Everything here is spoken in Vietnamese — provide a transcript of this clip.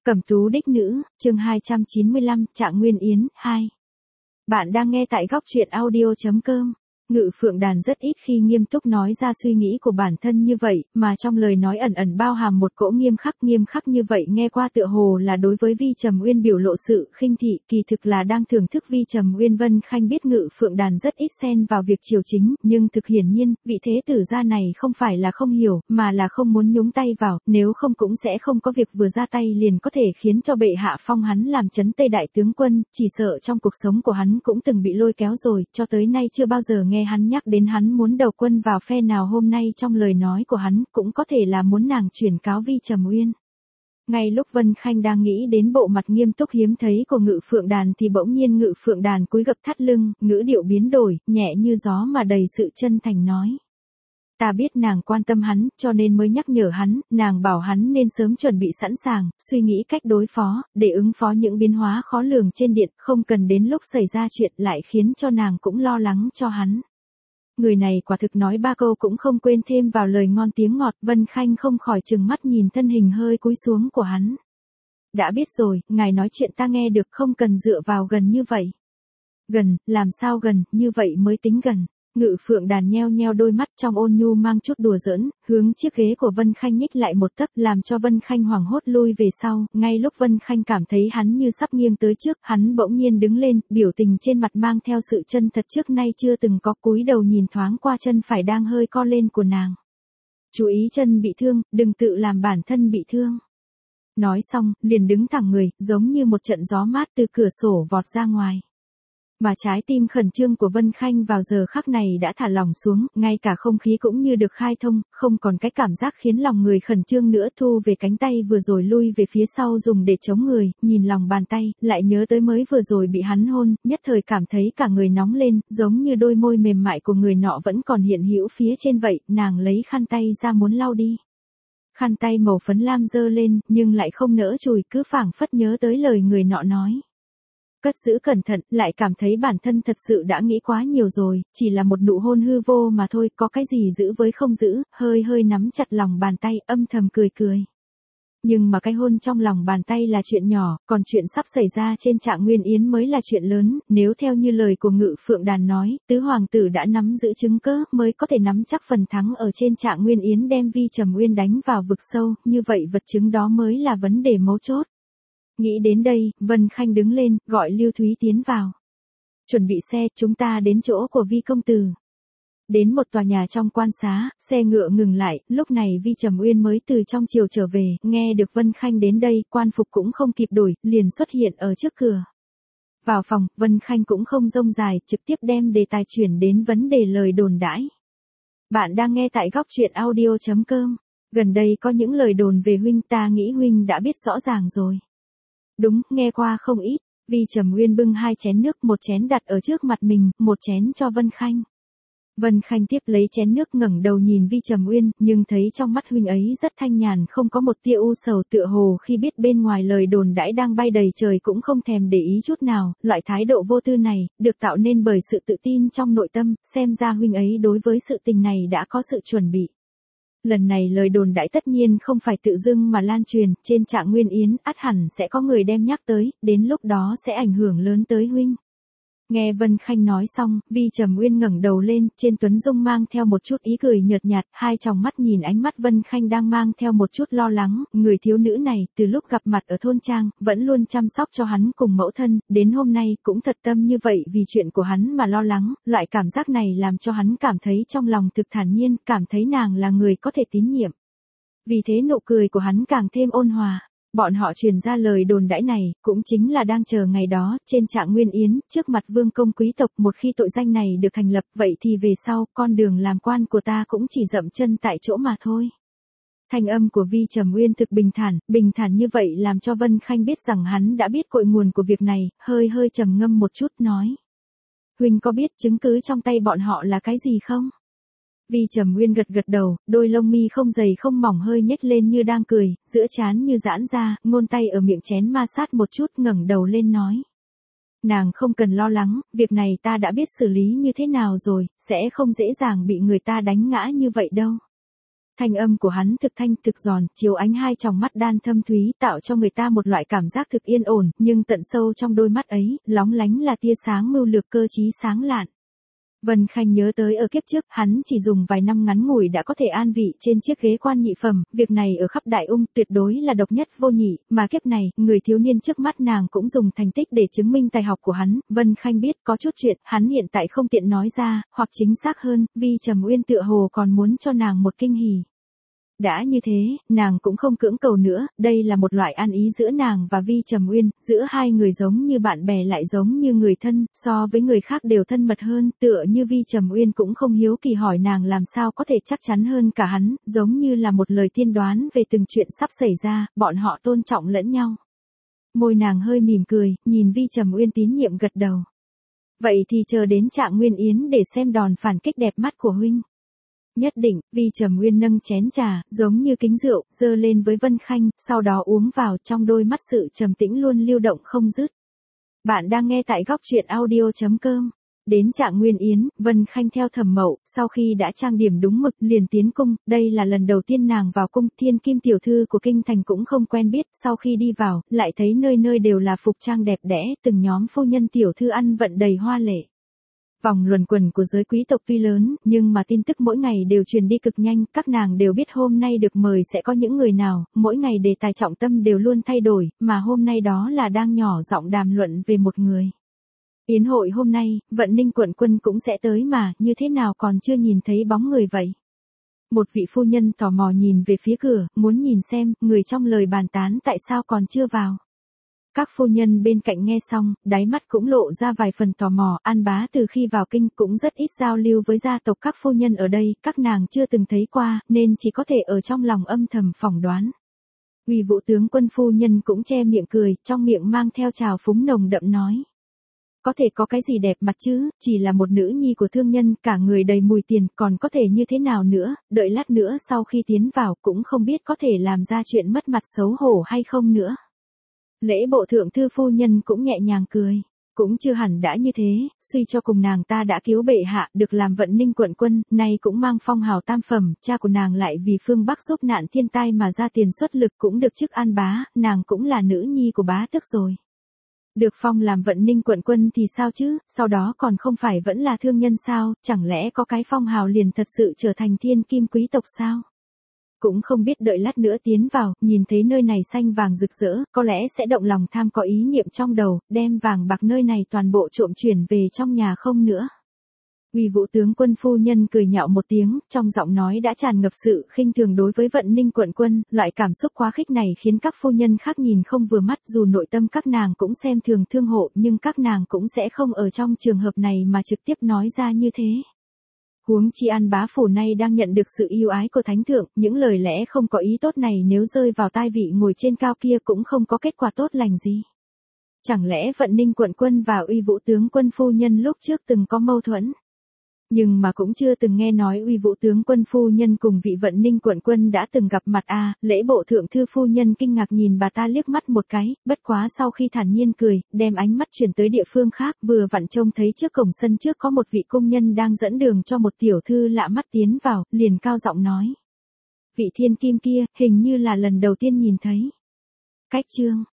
Cẩm tú đích nữ, chương 295, Trạng Nguyên Yến, 2. Bạn đang nghe tại góc truyện audio.com. Ngự Phượng Đàn rất ít khi nghiêm túc nói ra suy nghĩ của bản thân như vậy, mà trong lời nói ẩn ẩn bao hàm một cỗ nghiêm khắc như vậy nghe qua tựa hồ là đối với Vi Trầm Uyên biểu lộ sự khinh thị, kỳ thực là đang thưởng thức Vi Trầm Uyên. Vân Khanh biết Ngự Phượng Đàn rất ít xen vào việc triều chính, nhưng thực hiển nhiên, vị thế tử gia này không phải là không hiểu, mà là không muốn nhúng tay vào, nếu không cũng sẽ không có việc vừa ra tay liền có thể khiến cho bệ hạ phong hắn làm trấn Tây đại tướng quân, chỉ sợ trong cuộc sống của hắn cũng từng bị lôi kéo rồi, cho tới nay chưa bao giờ nghe hắn nhắc đến hắn muốn đầu quân vào phe nào. Hôm nay trong lời nói của hắn cũng có thể là muốn nàng chuyển cáo Vi Trầm Uyên. Ngay lúc Vân Khanh đang nghĩ đến bộ mặt nghiêm túc hiếm thấy của Ngự Phượng Đàn thì bỗng nhiên Ngự Phượng Đàn cúi gập thắt lưng, ngữ điệu biến đổi, nhẹ như gió mà đầy sự chân thành nói. Ta biết nàng quan tâm hắn, cho nên mới nhắc nhở hắn, nàng bảo hắn nên sớm chuẩn bị sẵn sàng, suy nghĩ cách đối phó, để ứng phó những biến hóa khó lường trên điện, không cần đến lúc xảy ra chuyện lại khiến cho nàng cũng lo lắng cho hắn. Người này quả thực nói ba câu cũng không quên thêm vào lời ngon tiếng ngọt. Vân Khanh không khỏi trừng mắt nhìn thân hình hơi cúi xuống của hắn. Đã biết rồi, ngài nói chuyện ta nghe được, không cần dựa vào gần như vậy. Gần, làm sao gần, như vậy mới tính gần. Ngự Phượng Đàn nheo nheo đôi mắt trong ôn nhu mang chút đùa giỡn, hướng chiếc ghế của Vân Khanh nhích lại một tấc, làm cho Vân Khanh hoảng hốt lui về sau. Ngay lúc Vân Khanh cảm thấy hắn như sắp nghiêng tới trước, hắn bỗng nhiên đứng lên, biểu tình trên mặt mang theo sự chân thật trước nay chưa từng có, cúi đầu nhìn thoáng qua chân phải đang hơi co lên của nàng. Chú ý chân bị thương, đừng tự làm bản thân bị thương. Nói xong, liền đứng thẳng người, giống như một trận gió mát từ cửa sổ vọt ra ngoài. Mà trái tim khẩn trương của Vân Khanh vào giờ khắc này đã thả lỏng xuống, ngay cả không khí cũng như được khai thông, không còn cái cảm giác khiến lòng người khẩn trương nữa. Thu về cánh tay vừa rồi lui về phía sau dùng để chống người, nhìn lòng bàn tay, lại nhớ tới mới vừa rồi bị hắn hôn, nhất thời cảm thấy cả người nóng lên, giống như đôi môi mềm mại của người nọ vẫn còn hiện hữu phía trên vậy. Nàng lấy khăn tay ra muốn lau đi. Khăn tay màu phấn lam dơ lên, nhưng lại không nỡ chùi, cứ phảng phất nhớ tới lời người nọ nói. Cất giữ cẩn thận, lại cảm thấy bản thân thật sự đã nghĩ quá nhiều rồi, chỉ là một nụ hôn hư vô mà thôi, có cái gì giữ với không giữ, hơi nắm chặt lòng bàn tay, âm thầm cười. Nhưng mà cái hôn trong lòng bàn tay là chuyện nhỏ, còn chuyện sắp xảy ra trên Trạng Nguyên Yến mới là chuyện lớn. Nếu theo như lời của Ngự Phượng Đàn nói, tứ hoàng tử đã nắm giữ chứng cớ mới có thể nắm chắc phần thắng ở trên Trạng Nguyên Yến, đem Vi Trầm Uyên đánh vào vực sâu, như vậy vật chứng đó mới là vấn đề mấu chốt. Nghĩ đến đây, Vân Khanh đứng lên, gọi Lưu Thúy tiến vào. Chuẩn bị xe, chúng ta đến chỗ của Vi công tử. Đến một tòa nhà trong quan xá, xe ngựa ngừng lại, lúc này Vi Trầm Uyên mới từ trong triều trở về, nghe được Vân Khanh đến đây, quan phục cũng không kịp đổi, liền xuất hiện ở trước cửa. Vào phòng, Vân Khanh cũng không rông dài, trực tiếp đem đề tài chuyển đến vấn đề lời đồn đãi. Bạn đang nghe tại góc truyện audio.com. Gần đây có những lời đồn về huynh, ta nghĩ huynh đã biết rõ ràng rồi. Đúng, nghe qua không ít. Vi Trầm Uyên bưng hai chén nước, một chén đặt ở trước mặt mình, một chén cho Vân Khanh. Vân Khanh tiếp lấy chén nước, ngẩng đầu nhìn Vi Trầm Uyên, nhưng thấy trong mắt huynh ấy rất thanh nhàn, không có một tia u sầu, tựa hồ khi biết bên ngoài lời đồn đãi đang bay đầy trời cũng không thèm để ý chút nào. Loại thái độ vô tư này, được tạo nên bởi sự tự tin trong nội tâm, xem ra huynh ấy đối với sự tình này đã có sự chuẩn bị. Lần này lời đồn đãi tất nhiên không phải tự dưng mà lan truyền, trên Trạng Nguyên Yến, ắt hẳn sẽ có người đem nhắc tới, đến lúc đó sẽ ảnh hưởng lớn tới huynh. Nghe Vân Khanh nói xong, Vi Trầm Uyên ngẩng đầu lên, trên tuấn dung mang theo một chút ý cười nhợt nhạt, hai tròng mắt nhìn ánh mắt Vân Khanh đang mang theo một chút lo lắng. Người thiếu nữ này, từ lúc gặp mặt ở thôn trang, vẫn luôn chăm sóc cho hắn cùng mẫu thân, đến hôm nay cũng thật tâm như vậy vì chuyện của hắn mà lo lắng. Loại cảm giác này làm cho hắn cảm thấy trong lòng thực thản nhiên, cảm thấy nàng là người có thể tín nhiệm. Vì thế nụ cười của hắn càng thêm ôn hòa. Bọn họ truyền ra lời đồn đãi này, cũng chính là đang chờ ngày đó, trên Trạng Nguyên Yến, trước mặt vương công quý tộc. Một khi tội danh này được thành lập, vậy thì về sau, con đường làm quan của ta cũng chỉ dậm chân tại chỗ mà thôi. Thanh âm của Vi Trầm Uyên thực bình thản như vậy làm cho Vân Khanh biết rằng hắn đã biết cội nguồn của việc này, hơi trầm ngâm một chút, nói. Huynh có biết chứng cứ trong tay bọn họ là cái gì không? Vi Trầm Uyên gật đầu, đôi lông mi không dày không mỏng hơi nhếch lên như đang cười, giữa trán như giãn ra, ngón tay ở miệng chén ma sát một chút, ngẩng đầu lên nói. Nàng không cần lo lắng, việc này ta đã biết xử lý như thế nào rồi, sẽ không dễ dàng bị người ta đánh ngã như vậy đâu. Thanh âm của hắn thực thanh thực giòn, chiếu ánh hai tròng mắt đan thâm thúy tạo cho người ta một loại cảm giác thực yên ổn, nhưng tận sâu trong đôi mắt ấy, lóng lánh là tia sáng mưu lược cơ trí sáng lạn. Vân Khanh nhớ tới ở kiếp trước, hắn chỉ dùng vài năm ngắn ngủi đã có thể an vị trên chiếc ghế quan nhị phẩm, việc này ở khắp Đại Ung tuyệt đối là độc nhất vô nhị, mà kiếp này, người thiếu niên trước mắt nàng cũng dùng thành tích để chứng minh tài học của hắn. Vân Khanh biết có chút chuyện, hắn hiện tại không tiện nói ra, hoặc chính xác hơn, Vi Trầm Uyên tựa hồ còn muốn cho nàng một kinh hỉ. Đã như thế, nàng cũng không cưỡng cầu nữa, đây là một loại an ý giữa nàng và Vi Trầm Uyên, giữa hai người giống như bạn bè lại giống như người thân, so với người khác đều thân mật hơn, tựa như Vi Trầm Uyên cũng không hiếu kỳ hỏi nàng làm sao có thể chắc chắn hơn cả hắn, giống như là một lời tiên đoán về từng chuyện sắp xảy ra, bọn họ tôn trọng lẫn nhau. Môi nàng hơi mỉm cười, nhìn Vi Trầm Uyên tín nhiệm gật đầu. Vậy thì chờ đến Trạng Nguyên Yến để xem đòn phản kích đẹp mắt của huynh. Nhất định, Vi Trầm Uyên nâng chén trà, giống như kính rượu, dơ lên với Vân Khanh, sau đó uống vào, trong đôi mắt sự trầm tĩnh luôn lưu động không dứt. Bạn đang nghe tại góc truyện audio.com. Đến Trạng Nguyên Yến, Vân Khanh theo Thẩm Mậu, sau khi đã trang điểm đúng mực, liền tiến cung, đây là lần đầu tiên nàng vào cung, thiên kim tiểu thư của kinh thành cũng không quen biết, sau khi đi vào, lại thấy nơi nơi đều là phục trang đẹp đẽ, từng nhóm phu nhân tiểu thư ăn vận đầy hoa lệ. Vòng luẩn quẩn của giới quý tộc tuy lớn, nhưng mà tin tức mỗi ngày đều truyền đi cực nhanh, các nàng đều biết hôm nay được mời sẽ có những người nào, mỗi ngày đề tài trọng tâm đều luôn thay đổi, mà hôm nay đó là đang nhỏ giọng đàm luận về một người. Yến hội hôm nay, Vận Ninh quận quân cũng sẽ tới mà, như thế nào còn chưa nhìn thấy bóng người vậy? Một vị phu nhân tò mò nhìn về phía cửa, muốn nhìn xem, người trong lời bàn tán tại sao còn chưa vào. Các phu nhân bên cạnh nghe xong, đáy mắt cũng lộ ra vài phần tò mò, An Bá từ khi vào kinh cũng rất ít giao lưu với gia tộc các phu nhân ở đây, các nàng chưa từng thấy qua, nên chỉ có thể ở trong lòng âm thầm phỏng đoán. Uy Vũ tướng quân phu nhân cũng che miệng cười, trong miệng mang theo trào phúng nồng đậm nói. Có thể có cái gì đẹp mặt chứ, chỉ là một nữ nhi của thương nhân, cả người đầy mùi tiền, còn có thể như thế nào nữa, đợi lát nữa sau khi tiến vào cũng không biết có thể làm ra chuyện mất mặt xấu hổ hay không nữa. Lễ bộ thượng thư phu nhân cũng nhẹ nhàng cười. Cũng chưa hẳn đã như thế, suy cho cùng nàng ta đã cứu bệ hạ, được làm Vận Ninh quận quân, nay cũng mang phong hào tam phẩm, cha của nàng lại vì phương Bắc giúp nạn thiên tai mà ra tiền xuất lực cũng được chức An Bá, nàng cũng là nữ nhi của bá tước rồi. Được phong làm Vận Ninh quận quân thì sao chứ, sau đó còn không phải vẫn là thương nhân sao, chẳng lẽ có cái phong hào liền thật sự trở thành thiên kim quý tộc sao? Cũng không biết đợi lát nữa tiến vào, nhìn thấy nơi này xanh vàng rực rỡ, có lẽ sẽ động lòng tham có ý niệm trong đầu, đem vàng bạc nơi này toàn bộ trộm chuyển về trong nhà không nữa. Uy Vũ tướng quân phu nhân cười nhạo một tiếng, trong giọng nói đã tràn ngập sự khinh thường đối với Vận Ninh quận quân, loại cảm xúc quá khích này khiến các phu nhân khác nhìn không vừa mắt, dù nội tâm các nàng cũng xem thường thương hộ, nhưng các nàng cũng sẽ không ở trong trường hợp này mà trực tiếp nói ra như thế. Huống chi An Bá phủ nay đang nhận được sự yêu ái của thánh thượng, những lời lẽ không có ý tốt này nếu rơi vào tai vị ngồi trên cao kia cũng không có kết quả tốt lành gì. Chẳng lẽ Vận Ninh quận quân và Uy Vũ tướng quân phu nhân lúc trước từng có mâu thuẫn? Nhưng mà cũng chưa từng nghe nói Uy Vũ tướng quân phu nhân cùng vị Vận Ninh quận quân đã từng gặp mặt à, lễ bộ thượng thư phu nhân kinh ngạc nhìn bà ta liếc mắt một cái, bất quá sau khi thản nhiên cười, đem ánh mắt chuyển tới địa phương khác, vừa vặn trông thấy trước cổng sân trước có một vị công nhân đang dẫn đường cho một tiểu thư lạ mắt tiến vào, liền cao giọng nói. Vị thiên kim kia, hình như là lần đầu tiên nhìn thấy. Cách chương.